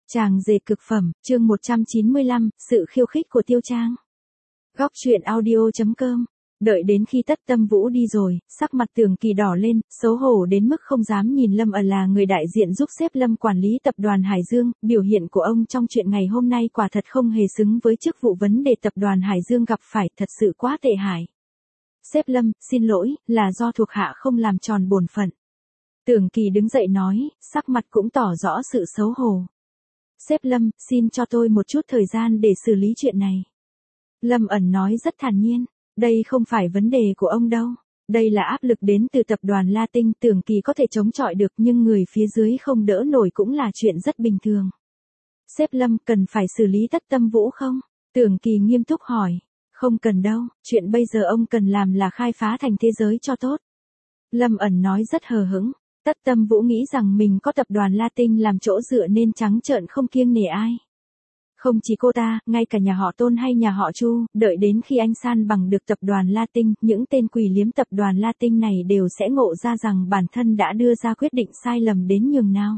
Chàng rể cực phẩm, chương 195, sự khiêu khích của Tiêu Trang. Góc truyện audio.com. Đợi đến khi Tất Tâm Vũ đi rồi, sắc mặt Tưởng Kỳ đỏ lên, xấu hổ đến mức không dám nhìn Lâm ẩn là người đại diện giúp sếp Lâm quản lý tập đoàn Hải Dương. Biểu hiện của ông trong chuyện ngày hôm nay quả thật không hề xứng với chức vụ vấn đề tập đoàn Hải Dương gặp phải, thật sự quá tệ hại. Sếp Lâm, xin lỗi, là do thuộc hạ không làm tròn bổn phận. Tưởng Kỳ đứng dậy nói, sắc mặt cũng tỏ rõ sự xấu hổ. Sếp Lâm, xin cho tôi một chút thời gian để xử lý chuyện này. Lâm ẩn nói rất thản nhiên, đây không phải vấn đề của ông đâu. Đây là áp lực đến từ tập đoàn La Tinh, Tưởng Kỳ có thể chống chọi được nhưng người phía dưới không đỡ nổi cũng là chuyện rất bình thường. Sếp Lâm, cần phải xử lý Tất Tâm Vũ không? Tưởng Kỳ nghiêm túc hỏi. Không cần đâu, chuyện bây giờ ông cần làm là khai phá thành thế giới cho tốt. Lâm ẩn nói rất hờ hững. Tất Tâm Vũ nghĩ rằng mình có tập đoàn La Tinh làm chỗ dựa nên trắng trợn không kiêng nể ai. Không chỉ cô ta, ngay cả nhà họ Tôn hay nhà họ Chu, đợi đến khi anh san bằng được tập đoàn La Tinh, những tên quỷ liếm tập đoàn La Tinh này đều sẽ ngộ ra rằng bản thân đã đưa ra quyết định sai lầm đến nhường nào.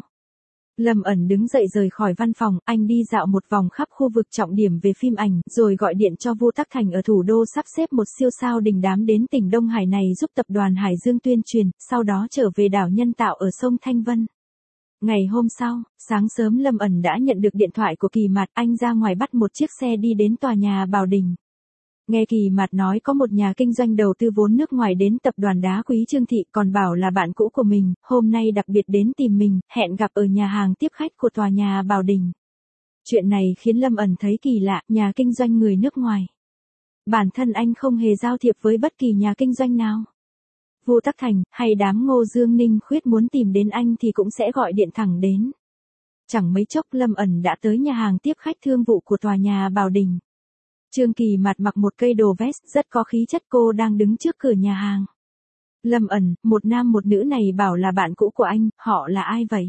Lâm ẩn đứng dậy rời khỏi văn phòng, anh đi dạo một vòng khắp khu vực trọng điểm về phim ảnh, rồi gọi điện cho Vu Tắc Thành ở thủ đô sắp xếp một siêu sao đình đám đến tỉnh Đông Hải này giúp tập đoàn Hải Dương tuyên truyền, sau đó trở về đảo nhân tạo ở sông Thanh Vân. Ngày hôm sau, sáng sớm Lâm ẩn đã nhận được điện thoại của Kỳ Mạt, anh ra ngoài bắt một chiếc xe đi đến tòa nhà Bảo Đình. Nghe Kỳ Mạt nói có một nhà kinh doanh đầu tư vốn nước ngoài đến tập đoàn đá quý Trương Thị, còn bảo là bạn cũ của mình, hôm nay đặc biệt đến tìm mình, hẹn gặp ở nhà hàng tiếp khách của tòa nhà Bảo Đình. Chuyện này khiến Lâm ẩn thấy kỳ lạ, nhà kinh doanh người nước ngoài. Bản thân anh không hề giao thiệp với bất kỳ nhà kinh doanh nào. Vu Tắc Thành, hay đám Ngô Dương Ninh Khuyết muốn tìm đến anh thì cũng sẽ gọi điện thẳng đến. Chẳng mấy chốc Lâm ẩn đã tới nhà hàng tiếp khách thương vụ của tòa nhà Bảo Đình. Trương Kỳ Mạt mặc một cây đồ vest rất có khí chất, cô đang đứng trước cửa nhà hàng. Lâm ẩn, một nam một nữ này bảo là bạn cũ của anh, họ là ai vậy?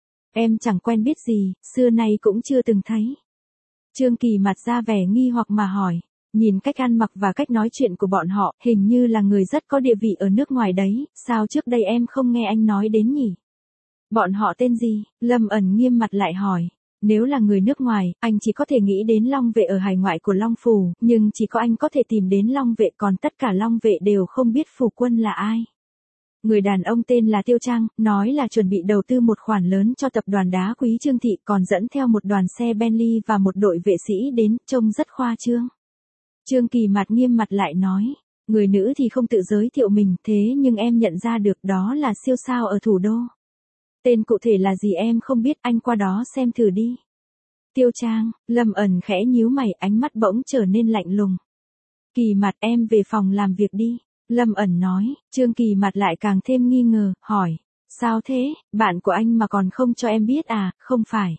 Em chẳng quen biết gì, xưa nay cũng chưa từng thấy. Trương Kỳ Mạt ra vẻ nghi hoặc mà hỏi. Nhìn cách ăn mặc và cách nói chuyện của bọn họ, hình như là người rất có địa vị ở nước ngoài đấy, sao trước đây em không nghe anh nói đến nhỉ? Bọn họ tên gì? Lâm ẩn nghiêm mặt lại hỏi. Nếu là người nước ngoài, anh chỉ có thể nghĩ đến Long Vệ ở hải ngoại của Long Phủ, nhưng chỉ có anh có thể tìm đến Long Vệ, còn tất cả Long Vệ đều không biết Phủ Quân là ai. Người đàn ông tên là Tiêu Trang, nói là chuẩn bị đầu tư một khoản lớn cho tập đoàn đá quý Trương Thị, còn dẫn theo một đoàn xe Bentley và một đội vệ sĩ đến, trông rất khoa trương. Trương Kỳ Mạt nghiêm mặt lại nói, người nữ thì không tự giới thiệu mình, thế nhưng em nhận ra được đó là siêu sao ở thủ đô. Tên cụ thể là gì em không biết, anh qua đó xem thử đi. Tiêu Trang, Lâm ẩn khẽ nhíu mày, ánh mắt bỗng trở nên lạnh lùng. Kỳ Mạt, em về phòng làm việc đi. Lâm ẩn nói. Trương Kỳ Mạt lại càng thêm nghi ngờ, hỏi, sao thế, bạn của anh mà còn không cho em biết à, không phải.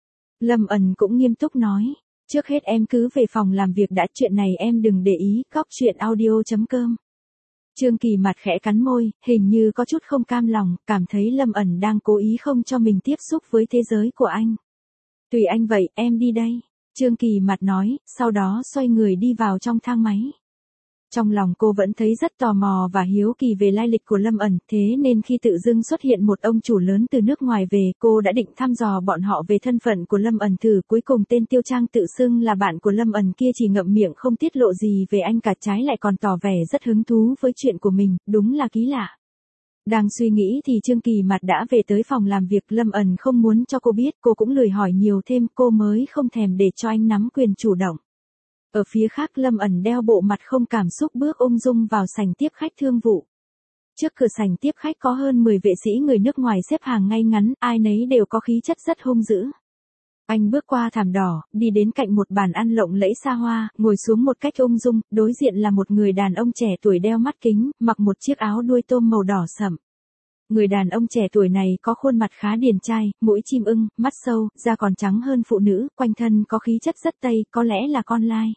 Lâm ẩn cũng nghiêm túc nói. Trước hết em cứ về phòng làm việc đã, chuyện này em đừng để ý. Góc truyện audio.com. Trương Kỳ Mạt khẽ cắn môi, hình như có chút không cam lòng, cảm thấy Lâm ẩn đang cố ý không cho mình tiếp xúc với thế giới của anh. Tùy anh vậy, em đi đây. Trương Kỳ Mạt nói, sau đó xoay người đi vào trong thang máy. Trong lòng cô vẫn thấy rất tò mò và hiếu kỳ về lai lịch của Lâm ẩn, thế nên khi tự dưng xuất hiện một ông chủ lớn từ nước ngoài về, cô đã định thăm dò bọn họ về thân phận của Lâm ẩn thử. Cuối cùng tên Tiêu Trang tự xưng là bạn của Lâm ẩn kia chỉ ngậm miệng không tiết lộ gì về anh cả, trái lại còn tỏ vẻ rất hứng thú với chuyện của mình, đúng là kỳ lạ. Đang suy nghĩ thì Trương Kỳ Mạt đã về tới phòng làm việc. Lâm ẩn không muốn cho cô biết, cô cũng lười hỏi nhiều thêm, cô mới không thèm để cho anh nắm quyền chủ động. Ở phía khác Lâm ẩn đeo bộ mặt không cảm xúc bước ung dung vào sảnh tiếp khách thương vụ. Trước cửa sảnh tiếp khách có hơn 10 vệ sĩ người nước ngoài xếp hàng ngay ngắn, ai nấy đều có khí chất rất hung dữ. Anh bước qua thảm đỏ, đi đến cạnh một bàn ăn lộng lẫy xa hoa, ngồi xuống một cách ung dung, đối diện là một người đàn ông trẻ tuổi đeo mắt kính, mặc một chiếc áo đuôi tôm màu đỏ sẫm. Người đàn ông trẻ tuổi này có khuôn mặt khá điển trai, mũi chim ưng, mắt sâu, da còn trắng hơn phụ nữ, quanh thân có khí chất rất Tây, có lẽ là con lai.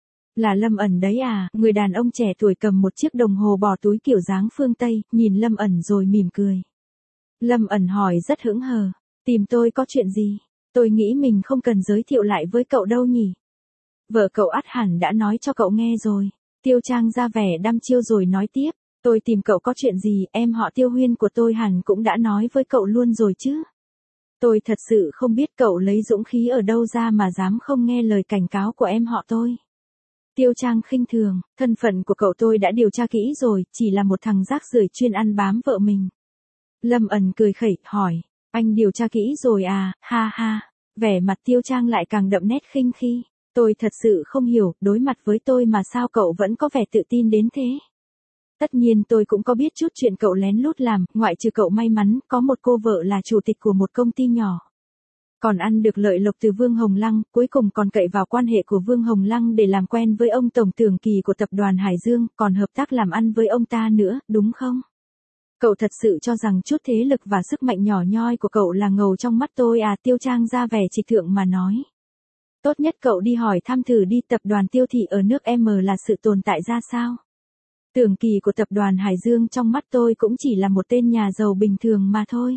Là Lâm ẩn đấy à? Người đàn ông trẻ tuổi cầm một chiếc đồng hồ bỏ túi kiểu dáng phương Tây, nhìn Lâm ẩn rồi mỉm cười. Lâm ẩn hỏi rất hững hờ, tìm tôi có chuyện gì? Tôi nghĩ mình không cần giới thiệu lại với cậu đâu nhỉ? Vợ cậu ắt hẳn đã nói cho cậu nghe rồi. Tiêu Trang ra vẻ đăm chiêu rồi nói tiếp, tôi tìm cậu có chuyện gì, em họ Tiêu Huyên của tôi hẳn cũng đã nói với cậu luôn rồi chứ? Tôi thật sự không biết cậu lấy dũng khí ở đâu ra mà dám không nghe lời cảnh cáo của em họ tôi. Tiêu Trang khinh thường, thân phận của cậu tôi đã điều tra kỹ rồi, chỉ là một thằng rác rưởi chuyên ăn bám vợ mình. Lâm ẩn cười khẩy, hỏi, anh điều tra kỹ rồi à, ha ha. Vẻ mặt Tiêu Trang lại càng đậm nét khinh khi. Tôi thật sự không hiểu, đối mặt với tôi mà sao cậu vẫn có vẻ tự tin đến thế. Tất nhiên tôi cũng có biết chút chuyện cậu lén lút làm, ngoại trừ cậu may mắn có một cô vợ là chủ tịch của một công ty nhỏ. Còn ăn được lợi lộc từ Vương Hồng Lăng, cuối cùng còn cậy vào quan hệ của Vương Hồng Lăng để làm quen với ông Tổng Tưởng Kỳ của tập đoàn Hải Dương, còn hợp tác làm ăn với ông ta nữa, đúng không? Cậu thật sự cho rằng chút thế lực và sức mạnh nhỏ nhoi của cậu là ngầu trong mắt tôi à? Tiêu Trang ra vẻ trịch thượng mà nói. Tốt nhất cậu đi hỏi thăm thử đi, tập đoàn Tiêu thị ở nước M là sự tồn tại ra sao? Tưởng Kỳ của tập đoàn Hải Dương trong mắt tôi cũng chỉ là một tên nhà giàu bình thường mà thôi.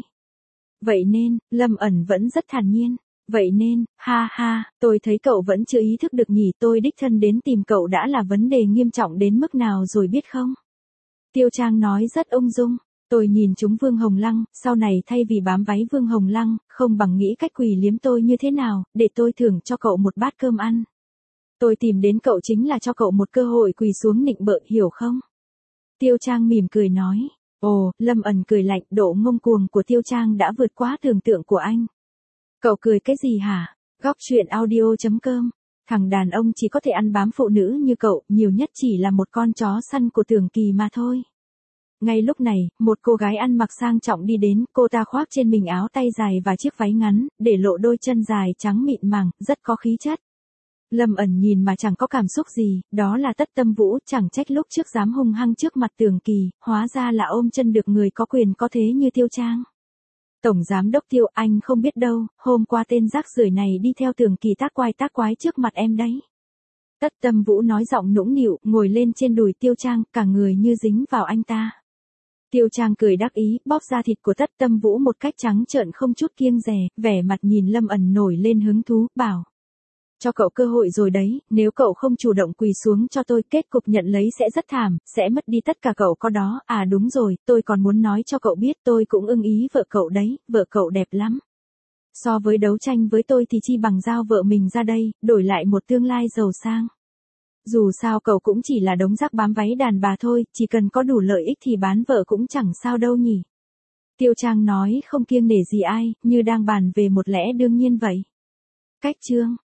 Vậy nên, Lâm ẩn vẫn rất thản nhiên. Vậy nên, ha ha, tôi thấy cậu vẫn chưa ý thức được nhỉ, tôi đích thân đến tìm cậu đã là vấn đề nghiêm trọng đến mức nào rồi biết không? Tiêu Trang nói rất ung dung. Tôi nhìn chúng Vương Hồng Lăng, sau này thay vì bám váy Vương Hồng Lăng, không bằng nghĩ cách quỳ liếm tôi như thế nào, để tôi thưởng cho cậu một bát cơm ăn. Tôi tìm đến cậu chính là cho cậu một cơ hội quỳ xuống nịnh bợ, hiểu không? Tiêu Trang mỉm cười nói. Ồ, Lâm ẩn cười lạnh, độ ngông cuồng của Tiêu Trang đã vượt quá tưởng tượng của anh. Cậu cười cái gì hả? Góc truyện audio.com. Thằng đàn ông chỉ có thể ăn bám phụ nữ như cậu, nhiều nhất chỉ là một con chó săn của Tưởng Kỳ mà thôi. Ngay lúc này, một cô gái ăn mặc sang trọng đi đến, cô ta khoác trên mình áo tay dài và chiếc váy ngắn, để lộ đôi chân dài trắng mịn màng, rất có khí chất. Lâm ẩn nhìn mà chẳng có cảm xúc gì, đó là Tất Tâm Vũ, chẳng trách lúc trước dám hung hăng trước mặt Tưởng Kỳ, hóa ra là ôm chân được người có quyền có thế như Tiêu Trang. Tổng giám đốc Tiêu, anh không biết đâu, hôm qua tên rác rưởi này đi theo Tưởng Kỳ tác quái trước mặt em đấy. Tất Tâm Vũ nói giọng nũng nịu, ngồi lên trên đùi Tiêu Trang, cả người như dính vào anh ta. Tiêu Trang cười đắc ý, bóp da thịt của Tất Tâm Vũ một cách trắng trợn không chút kiêng dè, vẻ mặt nhìn Lâm ẩn nổi lên hứng thú, bảo. Cho cậu cơ hội rồi đấy, nếu cậu không chủ động quỳ xuống cho tôi, kết cục nhận lấy sẽ rất thảm, sẽ mất đi tất cả cậu có đó. À đúng rồi, tôi còn muốn nói cho cậu biết tôi cũng ưng ý vợ cậu đấy, vợ cậu đẹp lắm. So với đấu tranh với tôi thì chi bằng giao vợ mình ra đây, đổi lại một tương lai giàu sang. Dù sao cậu cũng chỉ là đống rác bám váy đàn bà thôi, chỉ cần có đủ lợi ích thì bán vợ cũng chẳng sao đâu nhỉ. Tiêu Trang nói không kiêng nể gì ai, như đang bàn về một lẽ đương nhiên vậy. Cách chương